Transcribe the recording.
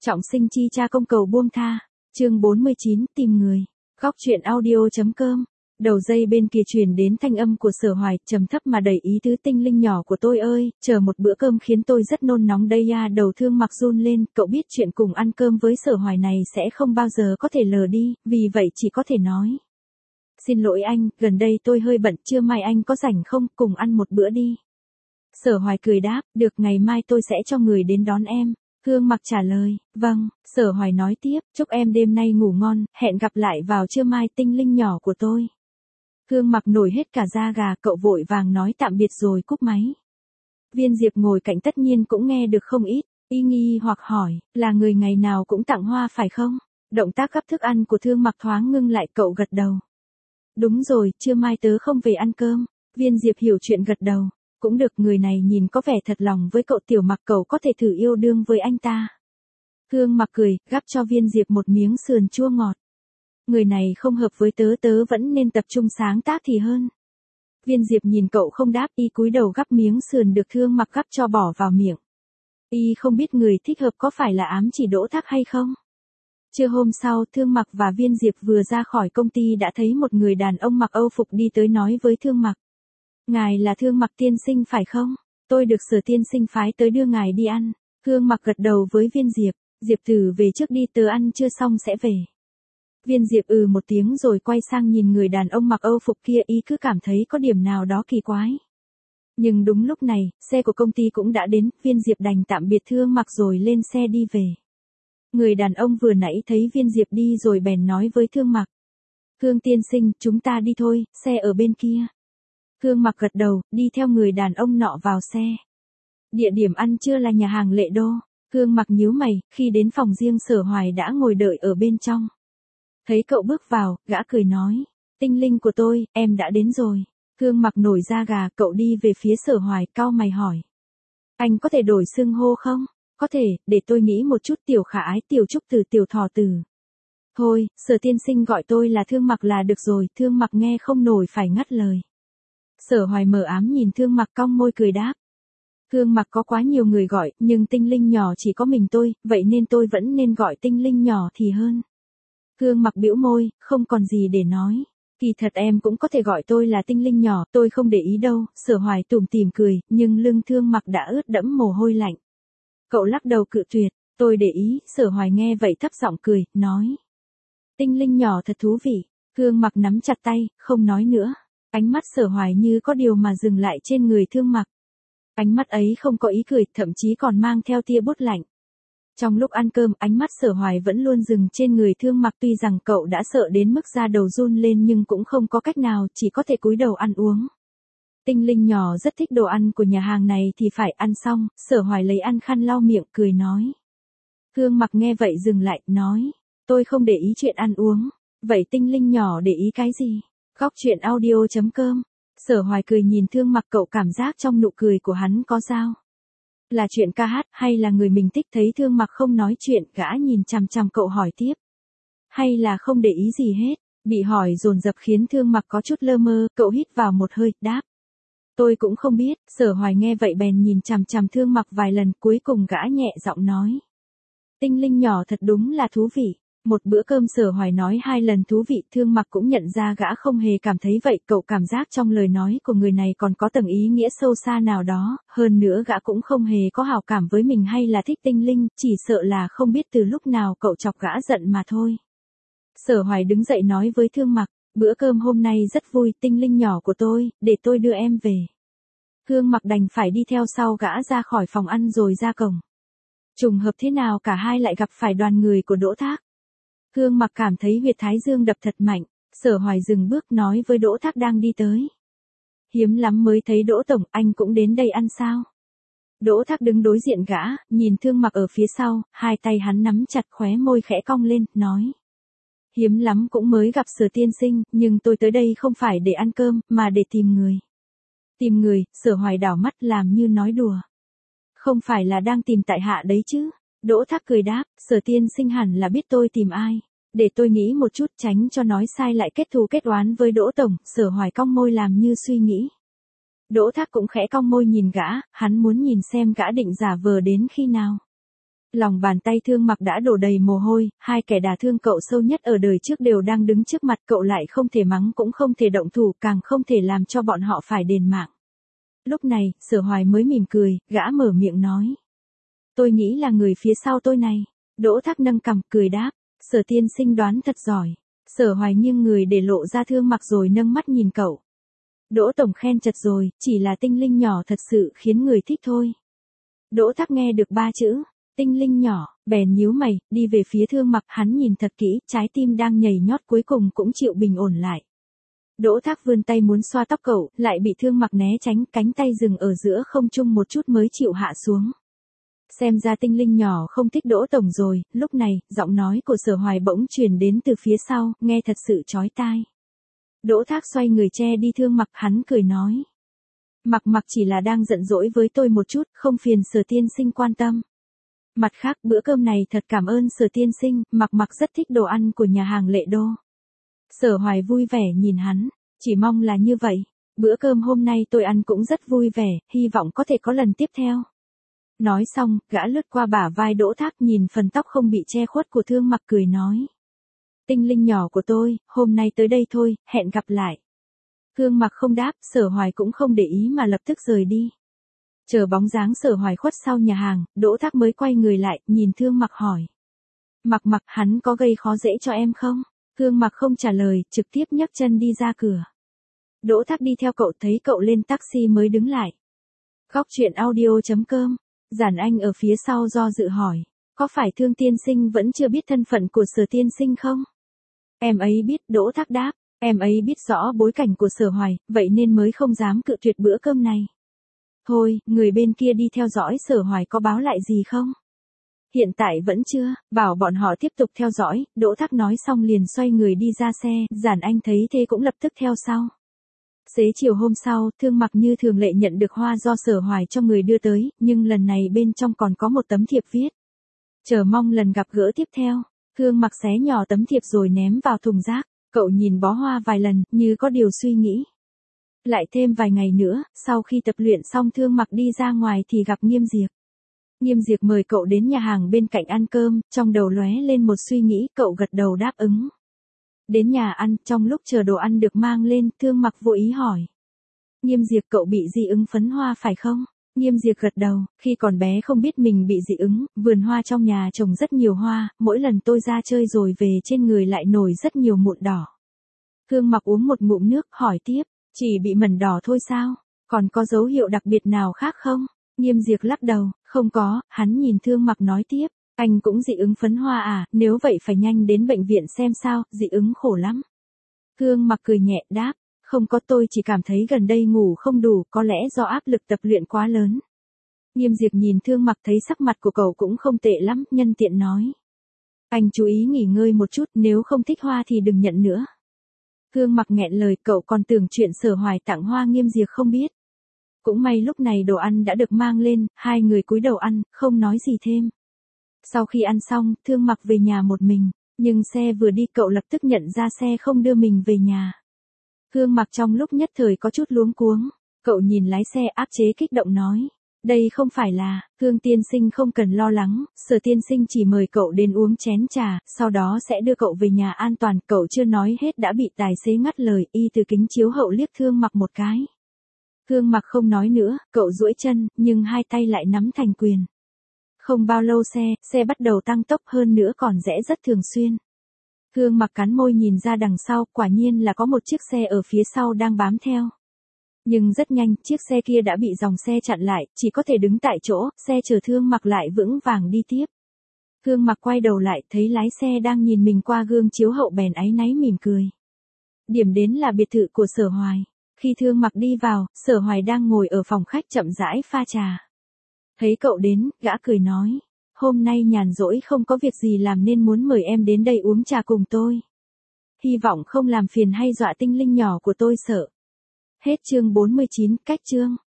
Trọng sinh chi cha công cầu buông tha. Chương 49, tìm người. Góc truyện audio.com. Đầu dây bên kia truyền đến thanh âm của Sở Hoài, trầm thấp mà đầy ý tứ: tinh linh nhỏ của tôi ơi, chờ một bữa cơm khiến tôi rất nôn nóng đây ya. Đầu Thương Mặc run lên, cậu biết chuyện cùng ăn cơm với Sở Hoài này sẽ không bao giờ có thể lờ đi, vì vậy chỉ có thể nói: xin lỗi anh, gần đây tôi hơi bận, trưa mai anh có rảnh không, cùng ăn một bữa đi. Sở Hoài cười đáp: được, ngày mai tôi sẽ cho người đến đón em. Thương Mặc trả lời: vâng. Sở Hoài nói tiếp: chúc em đêm nay ngủ ngon, hẹn gặp lại vào trưa mai tinh linh nhỏ của tôi. Thương Mặc nổi hết cả da gà, cậu vội vàng nói tạm biệt rồi cúp máy. Viên Diệp ngồi cạnh tất nhiên cũng nghe được không ít, y nghi hoặc hỏi: là người ngày nào cũng tặng hoa phải không? Động tác gắp thức ăn của Thương Mặc thoáng ngưng lại, cậu gật đầu. Đúng rồi, trưa mai tớ không về ăn cơm. Viên Diệp hiểu chuyện gật đầu. Cũng được, người này nhìn có vẻ thật lòng với cậu. Tiểu Mặc, cậu có thể thử yêu đương với anh ta. Thương Mặc cười, gắp cho Viên Diệp một miếng sườn chua ngọt. Người này không hợp với tớ, tớ vẫn nên tập trung sáng tác thì hơn. Viên Diệp nhìn cậu không đáp, y cúi đầu gắp miếng sườn được Thương Mặc gắp cho bỏ vào miệng. Y không biết người thích hợp có phải là ám chỉ Đỗ Thác hay không. Trưa hôm sau, Thương Mặc và Viên Diệp vừa ra khỏi công ty đã thấy một người đàn ông mặc Âu phục đi tới, nói với Thương Mặc: ngài là Thương Mặc tiên sinh phải không? Tôi được Sở tiên sinh phái tới đưa ngài đi ăn. Thương Mặc gật đầu với Viên Diệp: Diệp Tử về trước đi, tớ ăn chưa xong sẽ về. Viên Diệp một tiếng rồi quay sang nhìn người đàn ông mặc Âu phục kia, y cứ cảm thấy có điểm nào đó kỳ quái. Nhưng đúng lúc này, xe của công ty cũng đã đến, Viên Diệp đành tạm biệt Thương Mặc rồi lên xe đi về. Người đàn ông vừa nãy thấy Viên Diệp đi rồi bèn nói với Thương Mặc: Thương tiên sinh, chúng ta đi thôi, xe ở bên kia. Thương Mặc gật đầu, đi theo người đàn ông nọ vào xe. Địa điểm ăn trưa là nhà hàng Lệ Đô. Thương Mặc nhíu mày, khi đến phòng riêng Sở Hoài đã ngồi đợi ở bên trong. Thấy cậu bước vào, gã cười nói: tinh linh của tôi, em đã đến rồi. Thương Mặc nổi da gà, cậu đi về phía Sở Hoài, cau mày hỏi: anh có thể đổi xưng hô không? Có thể, để tôi nghĩ một chút. Tiểu Khả Ái, Tiểu Trúc Tử, Tiểu Thỏ Tử. Thôi, Sở tiên sinh gọi tôi là Thương Mặc là được rồi. Thương Mặc nghe không nổi phải ngắt lời. Sở Hoài mờ ám nhìn Thương Mặc, cong môi cười đáp: Thương Mặc có quá nhiều người gọi, nhưng tinh linh nhỏ chỉ có mình tôi, vậy nên tôi vẫn nên gọi tinh linh nhỏ thì hơn. Thương Mặc bĩu môi, không còn gì để nói. Kỳ thật em cũng có thể gọi tôi là tinh linh nhỏ, tôi không để ý đâu. Sở Hoài tủm tỉm cười, nhưng lưng Thương Mặc đã ướt đẫm mồ hôi lạnh. Cậu lắc đầu cự tuyệt: tôi để ý. Sở Hoài nghe vậy thấp giọng cười, nói: tinh linh nhỏ thật thú vị. Thương Mặc nắm chặt tay, không nói nữa. Ánh mắt Sở Hoài như có điều mà dừng lại trên người Thương Mặc. Ánh mắt ấy không có ý cười, thậm chí còn mang theo tia buốt lạnh. Trong lúc ăn cơm, ánh mắt Sở Hoài vẫn luôn dừng trên người Thương Mặc, tuy rằng cậu đã sợ đến mức da đầu run lên nhưng cũng không có cách nào, chỉ có thể cúi đầu ăn uống. Tinh linh nhỏ rất thích đồ ăn của nhà hàng này thì phải. Ăn xong, Sở Hoài lấy ăn khăn lau miệng, cười nói. Thương Mặc nghe vậy dừng lại, nói: tôi không để ý chuyện ăn uống. Vậy tinh linh nhỏ để ý cái gì? Góc truyện audio.com. Sở Hoài cười nhìn Thương Mặc, cậu cảm giác trong nụ cười của hắn có dao. Là chuyện ca hát, hay là người mình thích? Thấy Thương Mặc không nói chuyện, gã nhìn chằm chằm cậu hỏi tiếp: hay là không để ý gì hết? Bị hỏi dồn dập khiến Thương Mặc có chút lơ mơ, cậu hít vào một hơi, đáp: tôi cũng không biết. Sở Hoài nghe vậy bèn nhìn chằm chằm Thương Mặc vài lần, cuối cùng gã nhẹ giọng nói: tinh linh nhỏ thật đúng là thú vị. Một bữa cơm Sở Hoài nói 2 lần thú vị, Thương Mặc cũng nhận ra gã không hề cảm thấy vậy. Cậu cảm giác trong lời nói của người này còn có tầng ý nghĩa sâu xa nào đó, hơn nữa gã cũng không hề có hảo cảm với mình hay là thích tinh linh, chỉ sợ là không biết từ lúc nào cậu chọc gã giận mà thôi. Sở Hoài đứng dậy nói với Thương Mặc: bữa cơm hôm nay rất vui, tinh linh nhỏ của tôi, để tôi đưa em về. Thương Mặc đành phải đi theo sau gã ra khỏi phòng ăn rồi ra cổng. Trùng hợp thế nào cả hai lại gặp phải đoàn người của Đỗ Thác. Thương Mặc cảm thấy huyệt thái dương đập thật mạnh. Sở Hoài dừng bước nói với Đỗ Thác đang đi tới: hiếm lắm mới thấy Đỗ tổng, anh cũng đến đây ăn sao? Đỗ Thác đứng đối diện gã, nhìn Thương Mặc ở phía sau, hai tay hắn nắm chặt, khóe môi khẽ cong lên, nói: hiếm lắm cũng mới gặp Sở tiên sinh, nhưng tôi tới đây không phải để ăn cơm, mà để tìm người. Tìm người? Sở Hoài đảo mắt làm như nói đùa. Không phải là đang tìm tại hạ đấy chứ? Đỗ Thác cười đáp: Sở tiên sinh hẳn là biết tôi tìm ai. Để tôi nghĩ một chút, tránh cho nói sai lại kết thù kết oán với Đỗ tổng. Sở Hoài cong môi làm như suy nghĩ. Đỗ Thác cũng khẽ cong môi nhìn gã, hắn muốn nhìn xem gã định giả vờ đến khi nào. Lòng bàn tay Thương Mặc đã đổ đầy mồ hôi, hai kẻ đả thương cậu sâu nhất ở đời trước đều đang đứng trước mặt cậu, lại không thể mắng cũng không thể động thủ, càng không thể làm cho bọn họ phải đền mạng. Lúc này, Sở Hoài mới mỉm cười, gã mở miệng nói. Tôi nghĩ là người phía sau tôi này. Đỗ Thác nâng cằm cười đáp, Sở tiên sinh đoán thật giỏi. Sở Hoài nghiêng người để lộ ra Thương Mặc rồi nâng mắt nhìn cậu. Đỗ tổng khen chật rồi, chỉ là tinh linh nhỏ thật sự khiến người thích thôi. Đỗ Thác nghe được ba chữ, tinh linh nhỏ, bèn nhíu mày, đi về phía Thương Mặc, hắn nhìn thật kỹ, trái tim đang nhảy nhót cuối cùng cũng chịu bình ổn lại. Đỗ Thác vươn tay muốn xoa tóc cậu, lại bị Thương Mặc né tránh, cánh tay dừng ở giữa không trung một chút mới chịu hạ xuống. Xem ra tinh linh nhỏ không thích Đỗ tổng rồi. Lúc này, giọng nói của Sở Hoài bỗng truyền đến từ phía sau, nghe thật sự chói tai. Đỗ Thác xoay người che đi Thương Mặc, hắn cười nói. Mặc chỉ là đang giận dỗi với tôi một chút, không phiền Sở tiên sinh quan tâm. Mặt khác, bữa cơm này thật cảm ơn Sở tiên sinh, Mặc rất thích đồ ăn của nhà hàng Lệ Đô. Sở Hoài vui vẻ nhìn hắn, chỉ mong là như vậy. Bữa cơm hôm nay tôi ăn cũng rất vui vẻ, hy vọng có thể có lần tiếp theo. Nói xong, gã lướt qua bả vai Đỗ Thác, nhìn phần tóc không bị che khuất của Thương Mặc cười nói. Tinh linh nhỏ của tôi, hôm nay tới đây thôi, hẹn gặp lại. Thương Mặc không đáp, Sở Hoài cũng không để ý mà lập tức rời đi. Chờ bóng dáng Sở Hoài khuất sau nhà hàng, Đỗ Thác mới quay người lại, nhìn Thương Mặc hỏi. Mặc, hắn có gây khó dễ cho em không? Thương Mặc không trả lời, trực tiếp nhấc chân đi ra cửa. Đỗ Thác đi theo cậu, thấy cậu lên taxi mới đứng lại. Góc truyện audio.com, Giản Anh ở phía sau do dự hỏi. Có phải Thương tiên sinh vẫn chưa biết thân phận của Sở tiên sinh không? Em ấy biết, Đỗ Thác đáp. Em ấy biết rõ bối cảnh của Sở Hoài, vậy nên mới không dám cự tuyệt bữa cơm này. Thôi, người bên kia đi theo dõi Sở Hoài có báo lại gì không? Hiện tại vẫn chưa, bảo bọn họ tiếp tục theo dõi. Đỗ Thác nói xong liền xoay người đi ra xe, Giản Anh thấy thế cũng lập tức theo sau. Xế chiều hôm sau, Thương Mặc như thường lệ nhận được hoa do Sở Hoài cho người đưa tới, nhưng lần này bên trong còn có một tấm thiệp viết. Chờ mong lần gặp gỡ tiếp theo. Thương Mặc xé nhỏ tấm thiệp rồi ném vào thùng rác. Cậu nhìn bó hoa vài lần, như có điều suy nghĩ. Lại thêm vài ngày nữa, sau khi tập luyện xong Thương Mặc đi ra ngoài thì gặp Nghiêm Diệp. Nghiêm Diệp mời cậu đến nhà hàng bên cạnh ăn cơm, trong đầu lóe lên một suy nghĩ, cậu gật đầu đáp ứng. Đến nhà ăn, trong lúc chờ đồ ăn được mang lên, Thương Mặc vô ý hỏi. Nghiêm Diệp, cậu bị dị ứng phấn hoa phải không? Nghiêm Diệp gật đầu, khi còn bé không biết mình bị dị ứng, vườn hoa trong nhà trồng rất nhiều hoa, mỗi lần tôi ra chơi rồi về trên người lại nổi rất nhiều mụn đỏ. Thương Mặc uống một ngụm nước, hỏi tiếp, chỉ bị mẩn đỏ thôi sao? Còn có dấu hiệu đặc biệt nào khác không? Nghiêm Diệp lắc đầu, không có. Hắn nhìn Thương Mặc nói tiếp, anh cũng dị ứng phấn hoa à, nếu vậy phải nhanh đến bệnh viện xem sao, dị ứng khổ lắm. Thương Mặc cười nhẹ đáp, không có, tôi chỉ cảm thấy gần đây ngủ không đủ, có lẽ do áp lực tập luyện quá lớn. Nghiêm Diệp nhìn Thương Mặc thấy sắc mặt của cậu cũng không tệ lắm, nhân tiện nói. Anh chú ý nghỉ ngơi một chút, nếu không thích hoa thì đừng nhận nữa. Thương Mặc nghẹn lời, cậu còn tưởng chuyện Sở Hoài tặng hoa Nghiêm Diệp không biết. Cũng may lúc này đồ ăn đã được mang lên, hai người cúi đầu ăn, không nói gì thêm. Sau khi ăn xong, Thương Mặc về nhà một mình, nhưng xe vừa đi cậu lập tức nhận ra xe không đưa mình về nhà. Thương Mặc trong lúc nhất thời có chút luống cuống, cậu nhìn lái xe áp chế kích động nói. Đây không phải là, Thương tiên sinh không cần lo lắng, Sở tiên sinh chỉ mời cậu đến uống chén trà, sau đó sẽ đưa cậu về nhà an toàn. Cậu chưa nói hết đã bị tài xế ngắt lời, y từ kính chiếu hậu liếc Thương Mặc một cái. Thương Mặc không nói nữa, cậu duỗi chân, nhưng hai tay lại nắm thành quyền. Không bao lâu xe bắt đầu tăng tốc, hơn nữa còn rẽ rất thường xuyên. Thương Mặc cắn môi nhìn ra đằng sau, quả nhiên là có một chiếc xe ở phía sau đang bám theo. Nhưng rất nhanh, chiếc xe kia đã bị dòng xe chặn lại, chỉ có thể đứng tại chỗ, xe chở Thương Mặc lại vững vàng đi tiếp. Thương Mặc quay đầu lại, thấy lái xe đang nhìn mình qua gương chiếu hậu bèn áy náy mỉm cười. Điểm đến là biệt thự của Sở Hoài. Khi Thương Mặc đi vào, Sở Hoài đang ngồi ở phòng khách chậm rãi pha trà. Thấy cậu đến, gã cười nói, hôm nay nhàn rỗi không có việc gì làm nên muốn mời em đến đây uống trà cùng tôi. Hy vọng không làm phiền hay dọa tinh linh nhỏ của tôi sợ. Hết chương 49, cách chương.